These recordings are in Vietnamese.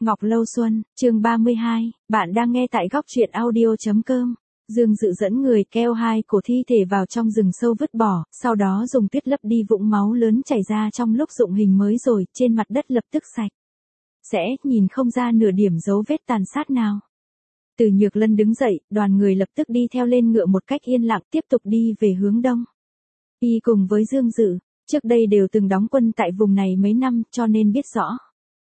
Ngọc Lâu Xuân, chương 32, bạn đang nghe tại góc truyện audio.com. Dương Dự dẫn người keo hai cổ thi thể vào trong rừng sâu vứt bỏ, sau đó dùng tuyết lấp đi vũng máu lớn chảy ra trong lúc dụng hình mới rồi, trên mặt đất lập tức sạch. Sẽ, nhìn không ra nửa điểm dấu vết tàn sát nào. Từ Nhược Lân đứng dậy, đoàn người lập tức đi theo lên ngựa một cách yên lặng tiếp tục đi về hướng đông. Y cùng với Dương Dự, trước đây đều từng đóng quân tại vùng này mấy năm cho nên biết rõ.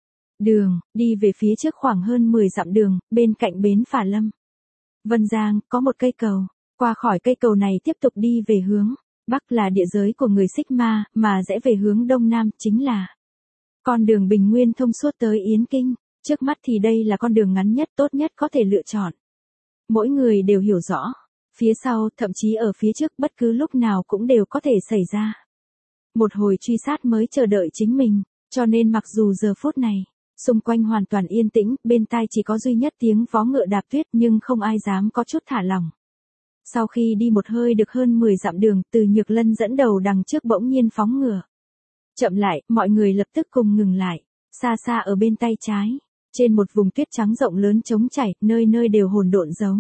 Đường, đi về phía trước khoảng hơn 10 dặm đường, bên cạnh bến phà Lâm Vân Giang, có một cây cầu. Qua khỏi cây cầu này tiếp tục đi về hướng Bắc là địa giới của người Sigma, mà rẽ về hướng Đông Nam chính là con đường bình nguyên thông suốt tới Yến Kinh. Trước mắt thì đây là con đường ngắn nhất tốt nhất có thể lựa chọn. Mỗi người đều hiểu rõ. Phía sau, thậm chí ở phía trước bất cứ lúc nào cũng đều có thể xảy ra một hồi truy sát mới chờ đợi chính mình. Cho nên mặc dù giờ phút này xung quanh hoàn toàn yên tĩnh, bên tai chỉ có duy nhất tiếng vó ngựa đạp tuyết nhưng không ai dám có chút thả lỏng. Sau khi đi một hơi được hơn 10 dặm đường, Từ Nhược Lân dẫn đầu đằng trước bỗng nhiên phóng ngựa. Chậm lại, mọi người lập tức cùng ngừng lại. Xa xa ở bên tay trái, trên một vùng tuyết trắng rộng lớn trống trải, nơi nơi đều hỗn độn dấu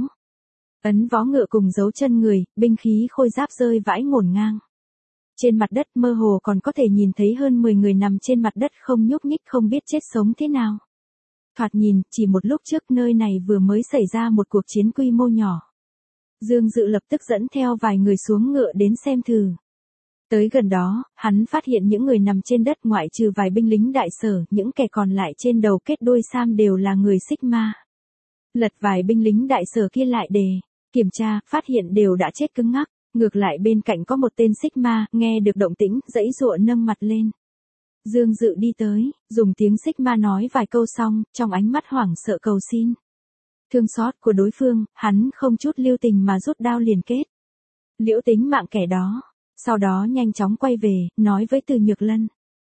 ấn vó ngựa cùng dấu chân người, binh khí khôi giáp rơi vãi ngổn ngang. Trên mặt đất mơ hồ còn có thể nhìn thấy hơn 10 người nằm trên mặt đất không nhúc nhích không biết chết sống thế nào. Thoạt nhìn, chỉ một lúc trước nơi này vừa mới xảy ra một cuộc chiến quy mô nhỏ. Dương Dự lập tức dẫn theo vài người xuống ngựa đến xem thử. Tới gần đó, hắn phát hiện những người nằm trên đất ngoại trừ vài binh lính đại sở, những kẻ còn lại trên đầu kết đuôi sam đều là người Sigma. Lật vài binh lính đại sở kia lại để kiểm tra, phát hiện đều đã chết cứng ngắc. Ngược lại bên cạnh có một tên Sigma, nghe được động tĩnh, giãy giụa nâng mặt lên. Dương Dự đi tới, dùng tiếng Sigma nói vài câu xong, trong ánh mắt hoảng sợ cầu xin thương xót của đối phương, hắn không chút lưu tình mà rút đao liền kết liễu tính mạng kẻ đó. Sau đó nhanh chóng quay về, nói với Từ Nhược Lân.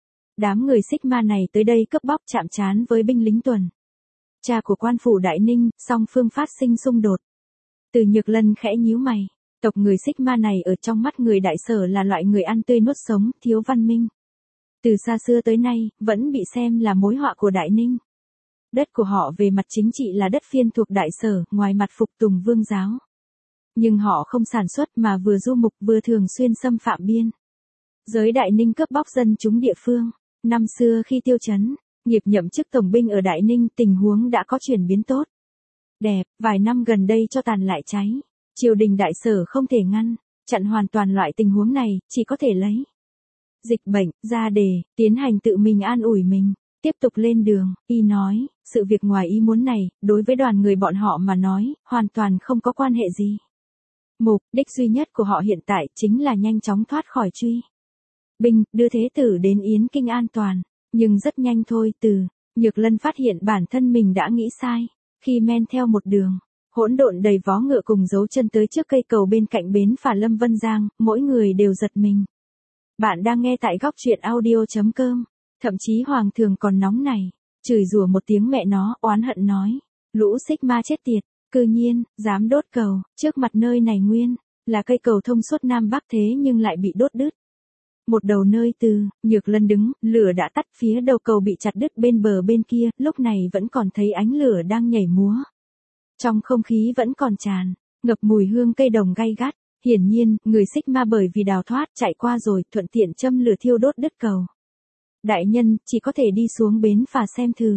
Đám người Sigma này tới đây cướp bóc chạm trán với binh lính tuần tra của quan phủ Đại Ninh, song phương phát sinh xung đột. Từ Nhược Lân khẽ nhíu mày. Tộc người Sigma này ở trong mắt người đại sở là loại người ăn tươi nuốt sống, thiếu văn minh. Từ xa xưa tới nay, vẫn bị xem là mối họa của Đại Ninh. Đất của họ về mặt chính trị là đất phiên thuộc đại sở, ngoài mặt phục tùng vương giáo. Nhưng họ không sản xuất mà vừa du mục vừa thường xuyên xâm phạm biên giới Đại Ninh cướp bóc dân chúng địa phương. Năm xưa khi Tiêu Chấn nghiệp nhậm chức tổng binh ở Đại Ninh, tình huống đã có chuyển biến tốt đẹp, vài năm gần đây cho tàn lại cháy. Triều đình đại sở không thể ngăn chặn hoàn toàn loại tình huống này, chỉ có thể lấy dịch bệnh ra đề tiến hành tự mình an ủi mình, tiếp tục lên đường. Y nói, sự việc ngoài ý muốn này, đối với đoàn người bọn họ mà nói, hoàn toàn không có quan hệ gì. Mục đích duy nhất của họ hiện tại chính là nhanh chóng thoát khỏi truy binh, đưa thế tử đến Yến Kinh an toàn. Nhưng rất nhanh thôi, Từ Nhược Lân phát hiện bản thân mình đã nghĩ sai. Khi men theo một đường hỗn độn đầy vó ngựa cùng dấu chân tới trước cây cầu bên cạnh bến phà Lâm Vân Giang, mỗi người đều giật mình. Bạn đang nghe tại góc truyện audio.com. Thậm chí Hoàng Thường còn nóng này, chửi rủa một tiếng mẹ nó, oán hận nói. Lũ Sigma chết tiệt, cư nhiên, dám đốt cầu, trước mặt nơi này nguyên là cây cầu thông suốt Nam Bắc thế nhưng lại bị đốt đứt. Một đầu nơi Từ Nhược Lân đứng, lửa đã tắt, phía đầu cầu bị chặt đứt bên bờ bên kia, lúc này vẫn còn thấy ánh lửa đang nhảy múa. Trong không khí vẫn còn tràn ngập mùi hương cây đồng gay gắt. Hiển nhiên, người Sigma bởi vì đào thoát chạy qua rồi, thuận tiện châm lửa thiêu đốt đứt cầu. Đại nhân, chỉ có thể đi xuống bến phà xem thử.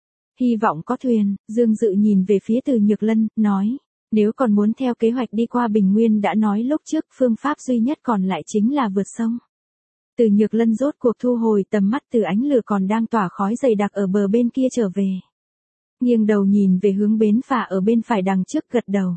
Hy vọng có thuyền. Dương Dự nhìn về phía Từ Nhược Lân, nói. Nếu còn muốn theo kế hoạch đi qua Bình Nguyên đã nói lúc trước, phương pháp duy nhất còn lại chính là vượt sông. Từ Nhược Lân rốt cuộc thu hồi tầm mắt từ ánh lửa còn đang tỏa khói dày đặc ở bờ bên kia trở về. Nghiêng đầu nhìn về hướng bến phà ở bên phải đằng trước, gật đầu.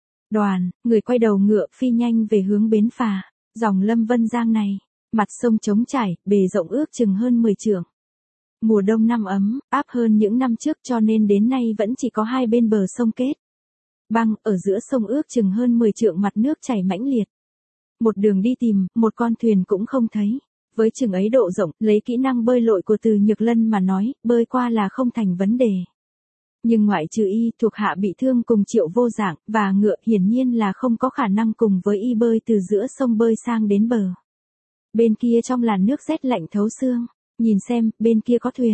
Đoàn người quay đầu ngựa phi nhanh về hướng bến phà. Dòng Lâm Vân Giang này, mặt sông trống trải, bề rộng ước chừng hơn 10 trượng. Mùa đông năm ấm, áp hơn những năm trước cho nên đến nay vẫn chỉ có hai bên bờ sông kết băng, ở giữa sông ước chừng hơn 10 trượng mặt nước chảy mãnh liệt. Một đường đi tìm, một con thuyền cũng không thấy. Với chừng ấy độ rộng, lấy kỹ năng bơi lội của Từ Nhược Lân mà nói, bơi qua là không thành vấn đề. Nhưng ngoại trừ y, thuộc hạ bị thương cùng Triệu Vô Dạng và ngựa, hiển nhiên là không có khả năng cùng với y bơi từ giữa sông bơi sang đến bờ. Bên kia trong làn nước rét lạnh thấu xương, nhìn xem, bên kia có thuyền.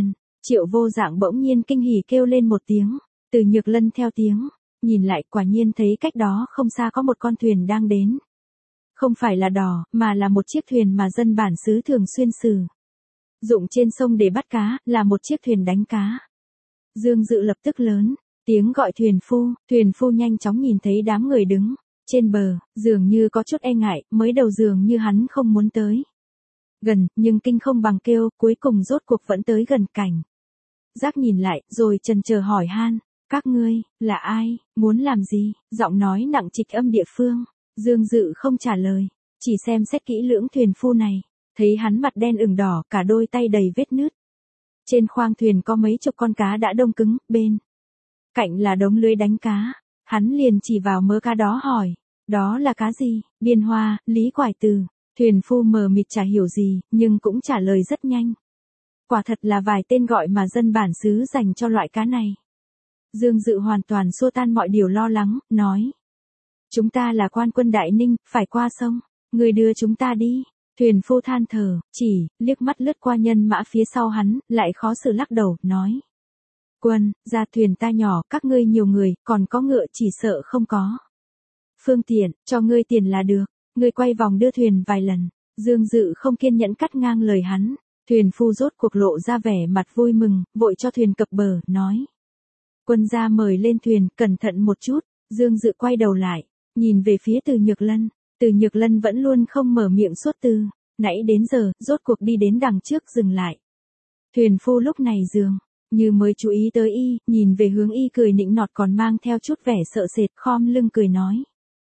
Triệu Vô Dạng bỗng nhiên kinh hỉ kêu lên một tiếng, Từ Nhược Lân theo tiếng, nhìn lại quả nhiên thấy cách đó không xa có một con thuyền đang đến. Không phải là đò, mà là một chiếc thuyền mà dân bản xứ thường xuyên sử dụng trên sông để bắt cá, là một chiếc thuyền đánh cá. Dương Dự lập tức lớn tiếng gọi thuyền phu nhanh chóng nhìn thấy đám người đứng trên bờ, dường như có chút e ngại, mới đầu dường như hắn không muốn tới gần, nhưng kinh không bằng kêu, cuối cùng rốt cuộc vẫn tới gần cảnh. Giác nhìn lại, rồi chần chờ hỏi han, các ngươi, là ai, muốn làm gì, giọng nói nặng trịch âm địa phương. Dương Dự không trả lời, chỉ xem xét kỹ lưỡng thuyền phu này, thấy hắn mặt đen ửng đỏ, cả đôi tay đầy vết nứt. Trên khoang thuyền có mấy chục con cá đã đông cứng, bên cạnh là đống lưới đánh cá. Hắn liền chỉ vào mớ cá đó hỏi, đó là cá gì? Biên Hoa, Lý Quải Từ. Thuyền phu mờ mịt chả hiểu gì, nhưng cũng trả lời rất nhanh. Quả thật là vài tên gọi mà dân bản xứ dành cho loại cá này. Dương Dự hoàn toàn xua tan mọi điều lo lắng, nói. Chúng ta là quan quân Đại Ninh, phải qua sông, người đưa chúng ta đi. Thuyền phu than thở, chỉ, liếc mắt lướt qua nhân mã phía sau hắn, lại khó xử lắc đầu, nói. Quân, ra thuyền ta nhỏ, các ngươi nhiều người, còn có ngựa chỉ sợ không có phương tiện, cho ngươi tiền là được, ngươi quay vòng đưa thuyền vài lần. Dương Dự không kiên nhẫn cắt ngang lời hắn, thuyền phu rốt cuộc lộ ra vẻ mặt vui mừng, vội cho thuyền cập bờ, nói. Quân gia mời lên thuyền, cẩn thận một chút. Dương Dự quay đầu lại, nhìn về phía Từ Nhược Lân. Từ Nhược Lân vẫn luôn không mở miệng suốt từ nãy đến giờ, rốt cuộc đi đến đằng trước dừng lại. Thuyền phu lúc này dường như mới chú ý tới y, nhìn về hướng y cười nịnh nọt còn mang theo chút vẻ sợ sệt, khom lưng cười nói.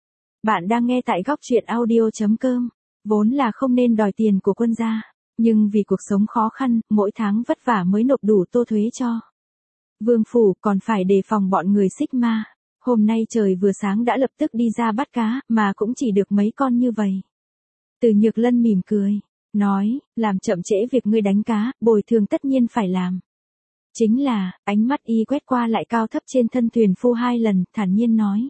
Bạn đang nghe tại góc truyện audio.com, vốn là không nên đòi tiền của quân gia, nhưng vì cuộc sống khó khăn, mỗi tháng vất vả mới nộp đủ tô thuế cho vương phủ, còn phải đề phòng bọn người xích ma. Hôm nay trời vừa sáng đã lập tức đi ra bắt cá, mà cũng chỉ được mấy con như vậy. Từ Nhược Lân mỉm cười, nói, làm chậm trễ việc ngươi đánh cá, bồi thường tất nhiên phải làm. Chính là, ánh mắt y quét qua lại cao thấp trên thân thuyền phu 2 lần, thản nhiên nói.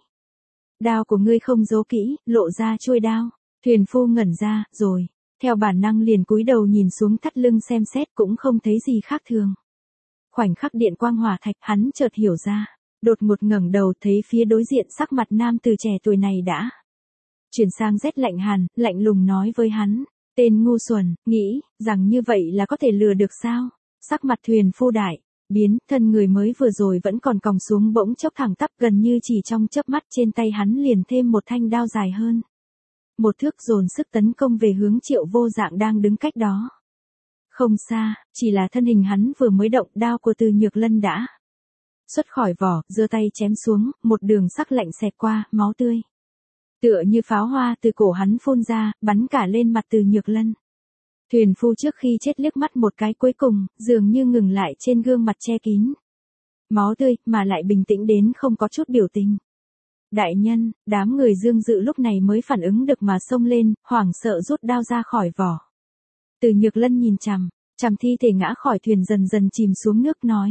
Đao của ngươi không giấu kỹ, lộ ra chuôi đao. Thuyền phu ngẩn ra, rồi, theo bản năng liền cúi đầu nhìn xuống thắt lưng xem xét cũng không thấy gì khác thường. Khoảnh khắc điện quang hỏa thạch, hắn chợt hiểu ra. Đột ngột ngẩng đầu thấy phía đối diện sắc mặt nam từ trẻ tuổi này đã chuyển sang rét lạnh hàn, lạnh lùng nói với hắn, tên ngu xuẩn, nghĩ rằng như vậy là có thể lừa được sao? Sắc mặt thuyền phu đại biến, thân người mới vừa rồi vẫn còn còng xuống bỗng chốc thẳng tắp, gần như chỉ trong chớp mắt trên tay hắn liền thêm một thanh đao dài hơn một thước, dồn sức tấn công về hướng Triệu Vô Dạng đang đứng cách đó không xa. Chỉ là thân hình hắn vừa mới động, đao của Từ Nhược Lân đã xuất khỏi vỏ, giơ tay chém xuống, một đường sắc lạnh xẹt qua, máu tươi tựa như pháo hoa từ cổ hắn phun ra, bắn cả lên mặt Từ Nhược Lân. Thuyền phu trước khi chết liếc mắt một cái cuối cùng, dường như ngừng lại trên gương mặt che kín máu tươi, mà lại bình tĩnh đến không có chút biểu tình. Đại nhân, đám người Dương Dự lúc này mới phản ứng được mà xông lên, hoảng sợ rút đao ra khỏi vỏ. Từ Nhược Lân nhìn chằm thi thể ngã khỏi thuyền dần dần chìm xuống nước, nói.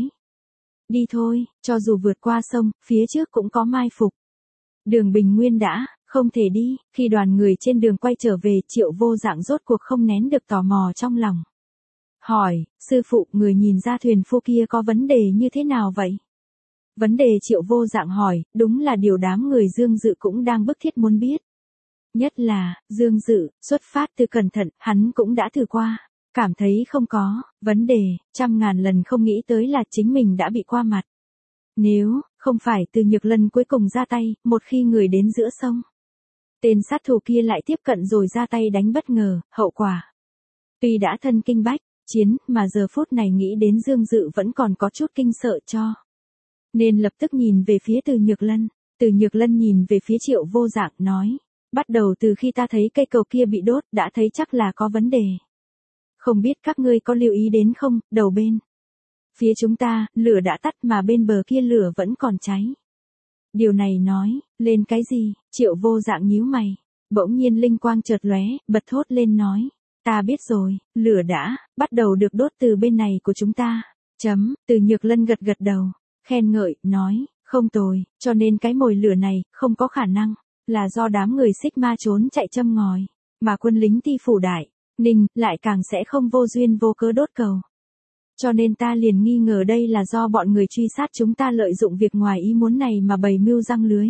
Đi thôi, cho dù vượt qua sông, phía trước cũng có mai phục. Đường bình nguyên đã không thể đi. Khi đoàn người trên đường quay trở về, Triệu Vô Dạng rốt cuộc không nén được tò mò trong lòng. Hỏi, sư phụ, người nhìn ra thuyền phu kia có vấn đề như thế nào vậy? Vấn đề Triệu Vô Dạng hỏi, đúng là điều đám người Dương Dự cũng đang bức thiết muốn biết. Nhất là, Dương Dự, xuất phát từ cẩn thận, hắn cũng đã thử qua. Cảm thấy không có vấn đề, 100.000 lần không nghĩ tới là chính mình đã bị qua mặt. Nếu không phải Từ Nhược Lân cuối cùng ra tay, một khi người đến giữa sông, tên sát thủ kia lại tiếp cận rồi ra tay đánh bất ngờ, hậu quả tuy đã thân kinh bách chiến, mà giờ phút này nghĩ đến Dương Dự vẫn còn có chút kinh sợ cho. Nên lập tức nhìn về phía Từ Nhược Lân. Từ Nhược Lân nhìn về phía Triệu Vô Dạng, nói. Bắt đầu từ khi ta thấy cây cầu kia bị đốt, đã thấy chắc là có vấn đề. Không biết các ngươi có lưu ý đến không, đầu bên phía chúng ta, lửa đã tắt mà bên bờ kia lửa vẫn còn cháy. Điều này nói lên cái gì? Triệu Vô Dạng nhíu mày, bỗng nhiên linh quang chợt lóe, bật thốt lên nói, ta biết rồi, lửa đã bắt đầu được đốt từ bên này của chúng ta. Từ Nhược Lân gật gật đầu, khen ngợi, nói, không tồi, cho nên cái mồi lửa này không có khả năng là do đám người xích ma trốn chạy châm ngòi, mà quân lính Ti phủ Đại Ninh lại càng sẽ không vô duyên vô cớ đốt cầu. Cho nên ta liền nghi ngờ đây là do bọn người truy sát chúng ta lợi dụng việc ngoài ý muốn này mà bày mưu răng lưới.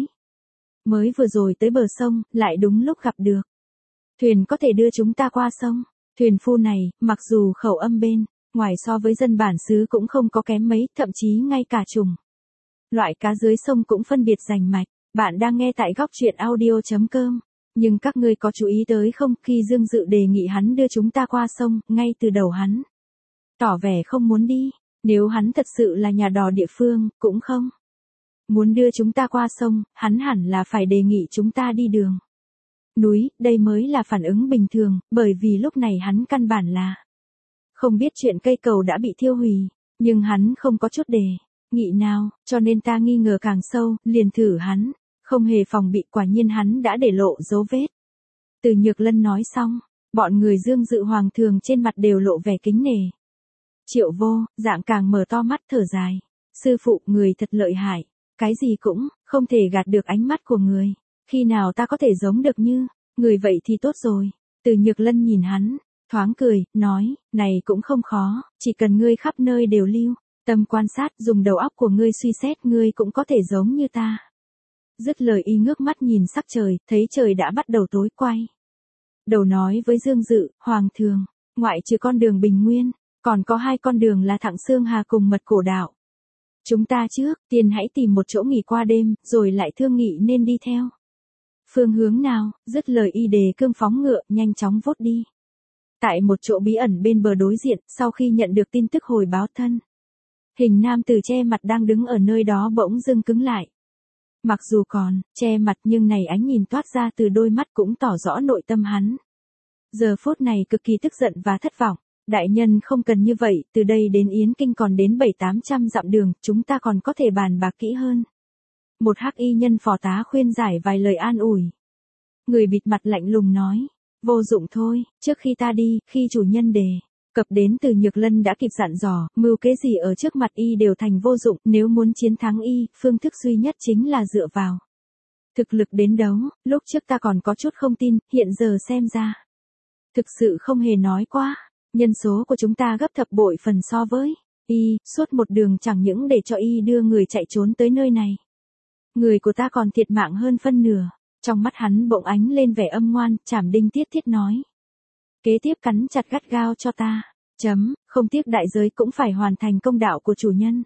Mới vừa rồi tới bờ sông, lại đúng lúc gặp được. Thuyền có thể đưa chúng ta qua sông. Thuyền phu này, mặc dù khẩu âm bên ngoài so với dân bản xứ cũng không có kém mấy, thậm chí ngay cả trùng loại cá dưới sông cũng phân biệt rành mạch. Bạn đang nghe tại góc truyện audio.com. Nhưng các ngươi có chú ý tới không, khi Dương Dự đề nghị hắn đưa chúng ta qua sông, ngay từ đầu hắn tỏ vẻ không muốn đi. Nếu hắn thật sự là nhà đò địa phương, cũng không muốn đưa chúng ta qua sông, hắn hẳn là phải đề nghị chúng ta đi đường núi, đây mới là phản ứng bình thường, bởi vì lúc này hắn căn bản là không biết chuyện cây cầu đã bị thiêu hủy, nhưng hắn không có chút đề nghị nào, cho nên ta nghi ngờ càng sâu, liền thử hắn, không hề phòng bị, quả nhiên hắn đã để lộ dấu vết. Từ Nhược Lân nói xong, bọn người Dương Dự Hoàng thường trên mặt đều lộ vẻ kính nể. Triệu Vô, dạng càng mở to mắt thở dài. Sư phụ, người thật lợi hại, cái gì cũng không thể gạt được ánh mắt của người. Khi nào ta có thể giống được như người vậy thì tốt rồi. Từ Nhược Lân nhìn hắn, thoáng cười, nói, này cũng không khó, chỉ cần ngươi khắp nơi đều lưu tâm quan sát, dùng đầu óc của ngươi suy xét, ngươi cũng có thể giống như ta. Dứt lời y ngước mắt nhìn sắc trời, thấy trời đã bắt đầu tối, quay đầu nói với Dương Dự, Hoàng thường, ngoại trừ con đường Bình Nguyên, còn có 2 con đường là thẳng Xương Hà cùng Mật Cổ Đạo. Chúng ta trước tiên hãy tìm một chỗ nghỉ qua đêm, rồi lại thương nghị nên đi theo phương hướng nào. Dứt lời y đề cương phóng ngựa, nhanh chóng vút đi. Tại một chỗ bí ẩn bên bờ đối diện, sau khi nhận được tin tức hồi báo thân hình nam tử che mặt đang đứng ở nơi đó bỗng dưng cứng lại. Mặc dù còn che mặt nhưng này ánh nhìn toát ra từ đôi mắt cũng tỏ rõ nội tâm hắn. Giờ phút này cực kỳ tức giận và thất vọng. Đại nhân không cần như vậy, từ đây đến Yến Kinh còn đến 700-800 dặm đường, chúng ta còn có thể bàn bạc kỹ hơn. Một hắc y nhân phò tá khuyên giải vài lời an ủi. Người bịt mặt lạnh lùng nói, vô dụng thôi, trước khi ta đi, khi chủ nhân đề cập đến Từ Nhược Lân đã kịp dặn dò, mưu kế gì ở trước mặt y đều thành vô dụng, nếu muốn chiến thắng y, phương thức duy nhất chính là dựa vào thực lực đến đấu. Lúc trước ta còn có chút không tin, hiện giờ xem ra thực sự không hề nói quá. Nhân số của chúng ta gấp thập bội phần so với y, suốt một đường chẳng những để cho y đưa người chạy trốn tới nơi này. Người của ta còn thiệt mạng hơn phân nửa. Trong mắt hắn bỗng ánh lên vẻ âm ngoan, Trảm Đinh tiết thiết nói. Kế tiếp cắn chặt gắt gao cho ta. Không tiếc đại giới cũng phải hoàn thành công đạo của chủ nhân.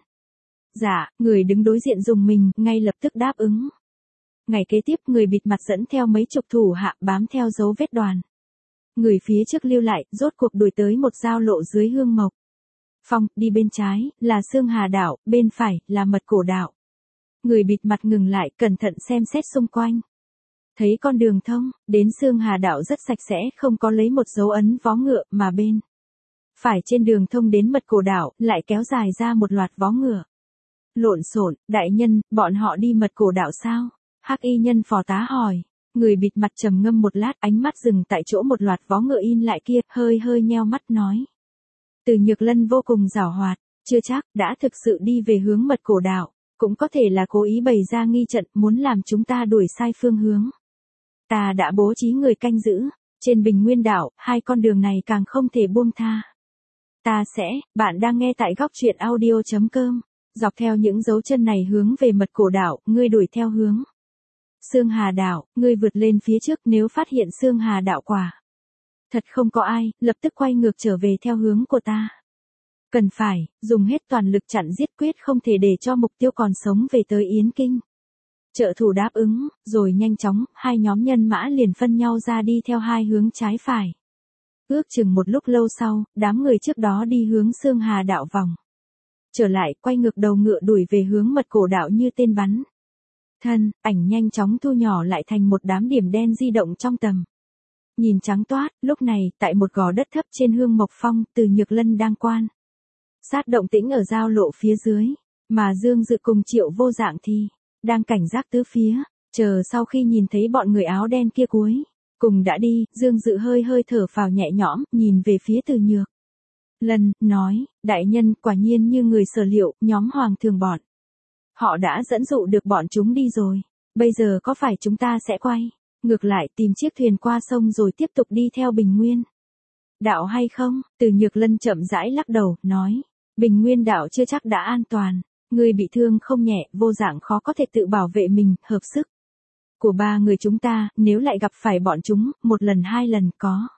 Dạ, người đứng đối diện dùng mình, ngay lập tức đáp ứng. Ngày kế tiếp người bịt mặt dẫn theo mấy chục thủ hạ bám theo dấu vết đoàn người phía trước lưu lại, rốt cuộc đuổi tới một giao lộ dưới Hương Mộc Phong, đi bên trái là Xương Hà đảo, bên phải là Mật Cổ đảo. Người bịt mặt ngừng lại, cẩn thận xem xét xung quanh. Thấy con đường thông đến Xương Hà đảo rất sạch sẽ, không có lấy một dấu ấn vó ngựa, mà bên phải trên đường thông đến Mật Cổ đảo lại kéo dài ra một loạt vó ngựa. Lộn xộn, đại nhân, bọn họ đi Mật Cổ đảo sao? Hắc y nhân phò tá hỏi. Người bịt mặt trầm ngâm một lát, ánh mắt dừng tại chỗ một loạt vó ngựa in lại kia, hơi nheo mắt nói. Từ Nhược Lân vô cùng giảo hoạt, chưa chắc đã thực sự đi về hướng Mật Cổ đảo, cũng có thể là cố ý bày ra nghi trận, muốn làm chúng ta đuổi sai phương hướng. Ta đã bố trí người canh giữ trên Bình Nguyên đảo, 2 con đường này càng không thể buông tha. Bạn đang nghe tại góc truyện audio.com, dọc theo những dấu chân này hướng về Mật Cổ đảo, ngươi đuổi theo hướng Xương Hà đảo, ngươi vượt lên phía trước, nếu phát hiện Xương Hà đảo quả thật không có ai, lập tức quay ngược trở về theo hướng của ta. Cần phải dùng hết toàn lực chặn giết, quyết không thể để cho mục tiêu còn sống về tới Yến Kinh. Trợ thủ đáp ứng, rồi nhanh chóng, 2 nhóm nhân mã liền phân nhau ra đi theo 2 hướng trái phải. Ước chừng một lúc lâu sau, đám người trước đó đi hướng Xương Hà đảo vòng trở lại, quay ngược đầu ngựa đuổi về hướng Mật Cổ đảo như tên bắn. Thân ảnh nhanh chóng thu nhỏ lại thành một đám điểm đen di động trong tầm nhìn trắng toát. Lúc này, tại một gò đất thấp trên Hương Mộc Phong, Từ Nhược Lân đang quan sát động tĩnh ở giao lộ phía dưới, mà Dương Dự cùng Triệu Vô Dạng thì đang cảnh giác tứ phía, chờ sau khi nhìn thấy bọn người áo đen kia cuối cùng đã đi, Dương Dự hơi thở phào nhẹ nhõm, nhìn về phía Từ Nhược Lân, nói, đại nhân, quả nhiên như người sở liệu, nhóm Hoàng thường bọn họ đã dẫn dụ được bọn chúng đi rồi. Bây giờ có phải chúng ta sẽ quay ngược lại tìm chiếc thuyền qua sông rồi tiếp tục đi theo Bình Nguyên đạo hay không? Từ Nhược Lân chậm rãi lắc đầu, nói. Bình Nguyên đạo chưa chắc đã an toàn. Người bị thương không nhẹ, Vô Dạng khó có thể tự bảo vệ mình, hợp sức của ba người chúng ta, nếu lại gặp phải bọn chúng, một lần hai lần có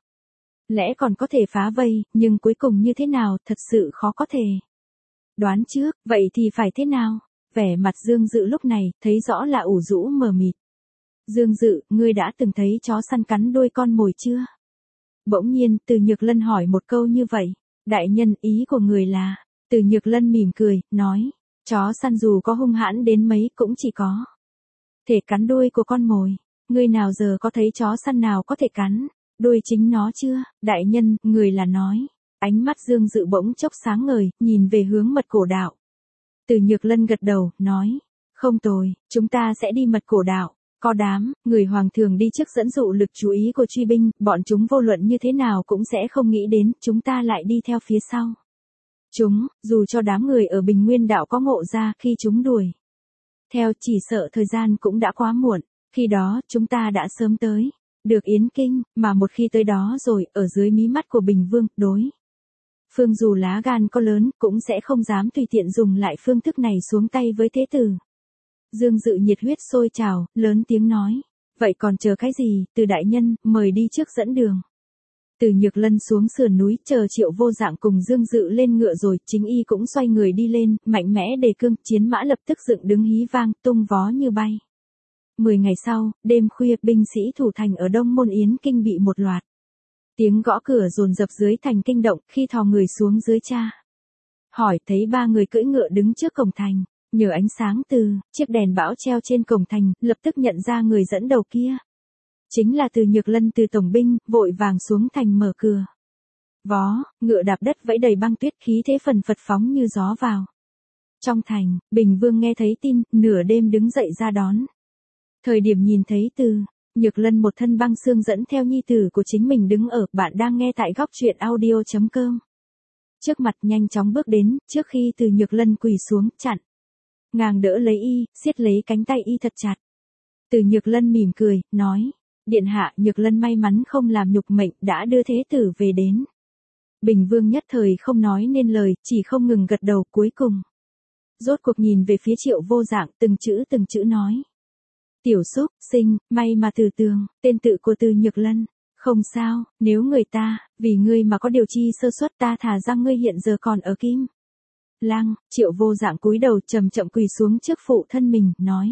lẽ còn có thể phá vây, nhưng cuối cùng như thế nào, thật sự khó có thể đoán trước, vậy thì phải thế nào? Vẻ mặt Dương Dự lúc này, thấy rõ là ủ rũ mờ mịt. Dương Dự, ngươi đã từng thấy chó săn cắn đuôi con mồi chưa? Bỗng nhiên, Từ Nhược Lân hỏi một câu như vậy. Đại nhân, ý của người là, Từ Nhược Lân mỉm cười, nói, chó săn dù có hung hãn đến mấy cũng chỉ có thể cắn đuôi của con mồi. Ngươi nào giờ có thấy chó săn nào có thể cắn đuôi chính nó chưa? Đại nhân, người là nói. Ánh mắt Dương Dự bỗng chốc sáng ngời, nhìn về hướng Mật Cổ Đạo. Từ Nhược Lân gật đầu, nói, không tồi, chúng ta sẽ đi Mật Cổ Đạo. Có đám người hoàng thường đi trước dẫn dụ lực chú ý của truy binh, bọn chúng vô luận như thế nào cũng sẽ không nghĩ đến, chúng ta lại đi theo phía sau. Chúng, dù cho đám người ở Bình Nguyên đạo có ngộ ra khi chúng đuổi theo, chỉ sợ thời gian cũng đã quá muộn, khi đó chúng ta đã sớm tới được Yến Kinh, mà một khi tới đó rồi, ở dưới mí mắt của Bình Vương, đối phương dù lá gan có lớn, cũng sẽ không dám tùy tiện dùng lại phương thức này xuống tay với thế tử. Dương Dự nhiệt huyết sôi trào, lớn tiếng nói, vậy còn chờ cái gì, Từ đại nhân, mời đi trước dẫn đường. Từ Nhược Lân xuống sườn núi, chờ Triệu Vô Dạng cùng Dương Dự lên ngựa rồi, chính y cũng xoay người đi lên, mạnh mẽ đề cương, chiến mã lập tức dựng đứng hí vang, tung vó như bay. 10 ngày sau, đêm khuya, binh sĩ thủ thành ở Đông Môn Yến Kinh bị một loạt tiếng gõ cửa dồn dập dưới thành kinh động, khi thò người xuống dưới tra hỏi, thấy ba người cưỡi ngựa đứng trước cổng thành, nhờ ánh sáng từ chiếc đèn bão treo trên cổng thành, lập tức nhận ra người dẫn đầu kia chính là Từ Nhược Lân từ tổng binh, vội vàng xuống thành mở cửa vó, ngựa đạp đất vẫy đầy băng tuyết, khí thế phần phật phóng như gió vào trong thành. Bình Vương nghe thấy tin, nửa đêm đứng dậy ra đón. Thời điểm nhìn thấy Từ Nhược Lân một thân băng xương dẫn theo nhi tử của chính mình đứng ở, bạn đang nghe tại góc truyện audio.com. Trước mặt nhanh chóng bước đến, trước khi Từ Nhược Lân quỳ xuống, chặn ngang đỡ lấy y, siết lấy cánh tay y thật chặt. Từ Nhược Lân mỉm cười, nói, điện hạ, Nhược Lân may mắn không làm nhục mệnh, đã đưa thế tử về đến. Bình Vương nhất thời không nói nên lời, chỉ không ngừng gật đầu, cuối cùng rốt cuộc nhìn về phía Triệu Vô Dạng, từng chữ nói. Tiểu Xúc, sinh, may mà Từ Tường, tên tự của Từ Nhược Lân. Không sao, nếu người ta, vì ngươi mà có điều chi sơ suất, ta thà rằng ngươi hiện giờ còn ở Kim Lăng. Triệu Vô Dạng cúi đầu chậm chậm quỳ xuống trước phụ thân mình, nói.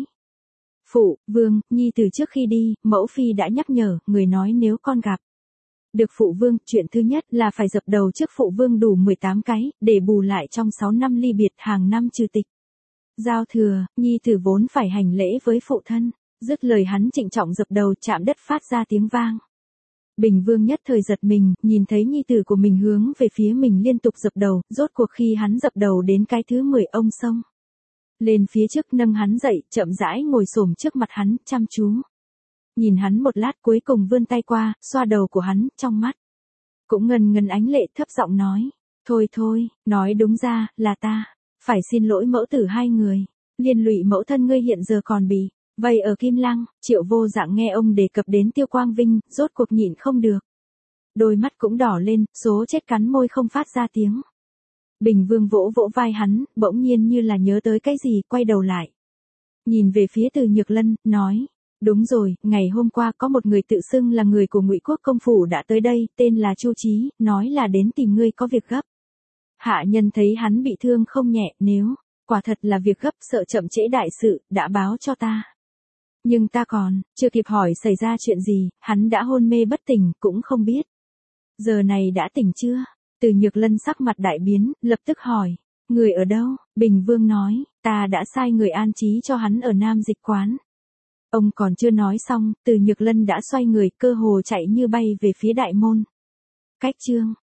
Phụ, Vương, nhi từ trước khi đi, mẫu phi đã nhắc nhở, người nói nếu con gặp được phụ vương, chuyện thứ nhất là phải dập đầu trước phụ vương đủ 18 cái, để bù lại trong 6 năm ly biệt, hàng năm trừ tịch giao thừa, nhi tử vốn phải hành lễ với phụ thân. Dứt lời hắn trịnh trọng dập đầu, chạm đất phát ra tiếng vang. Bình Vương nhất thời giật mình, nhìn thấy nhi tử của mình hướng về phía mình liên tục dập đầu, rốt cuộc khi hắn dập đầu đến cái thứ 10, ông xông lên phía trước, nâng hắn dậy, chậm rãi ngồi xổm trước mặt hắn, chăm chú nhìn hắn một lát, cuối cùng vươn tay qua, xoa đầu của hắn, trong mắt cũng ngần ngần ánh lệ, thấp giọng nói, thôi, nói đúng ra, là ta phải xin lỗi mẫu tử hai người, liên lụy mẫu thân ngươi hiện giờ còn bị vây ở Kim Lăng. Triệu Vô Dạng nghe ông đề cập đến Tiêu Quang Vinh, rốt cuộc nhịn không được, đôi mắt cũng đỏ lên, số chết cắn môi không phát ra tiếng. Bình Vương vỗ vỗ vai hắn, bỗng nhiên như là nhớ tới cái gì, quay đầu lại nhìn về phía Từ Nhược Lân, nói, đúng rồi, ngày hôm qua có một người tự xưng là người của Ngụy Quốc công phủ đã tới đây, tên là Chu Chí, nói là đến tìm ngươi có việc gấp. Hạ nhân thấy hắn bị thương không nhẹ, nếu quả thật là việc gấp, sợ chậm trễ đại sự, đã báo cho ta. Nhưng ta còn chưa kịp hỏi xảy ra chuyện gì, hắn đã hôn mê bất tỉnh, cũng không biết giờ này đã tỉnh chưa. Từ Nhược Lân sắc mặt đại biến, lập tức hỏi, người ở đâu? Bình Vương nói, ta đã sai người an trí cho hắn ở Nam Dịch Quán. Ông còn chưa nói xong, Từ Nhược Lân đã xoay người, cơ hồ chạy như bay về phía đại môn. Cách chương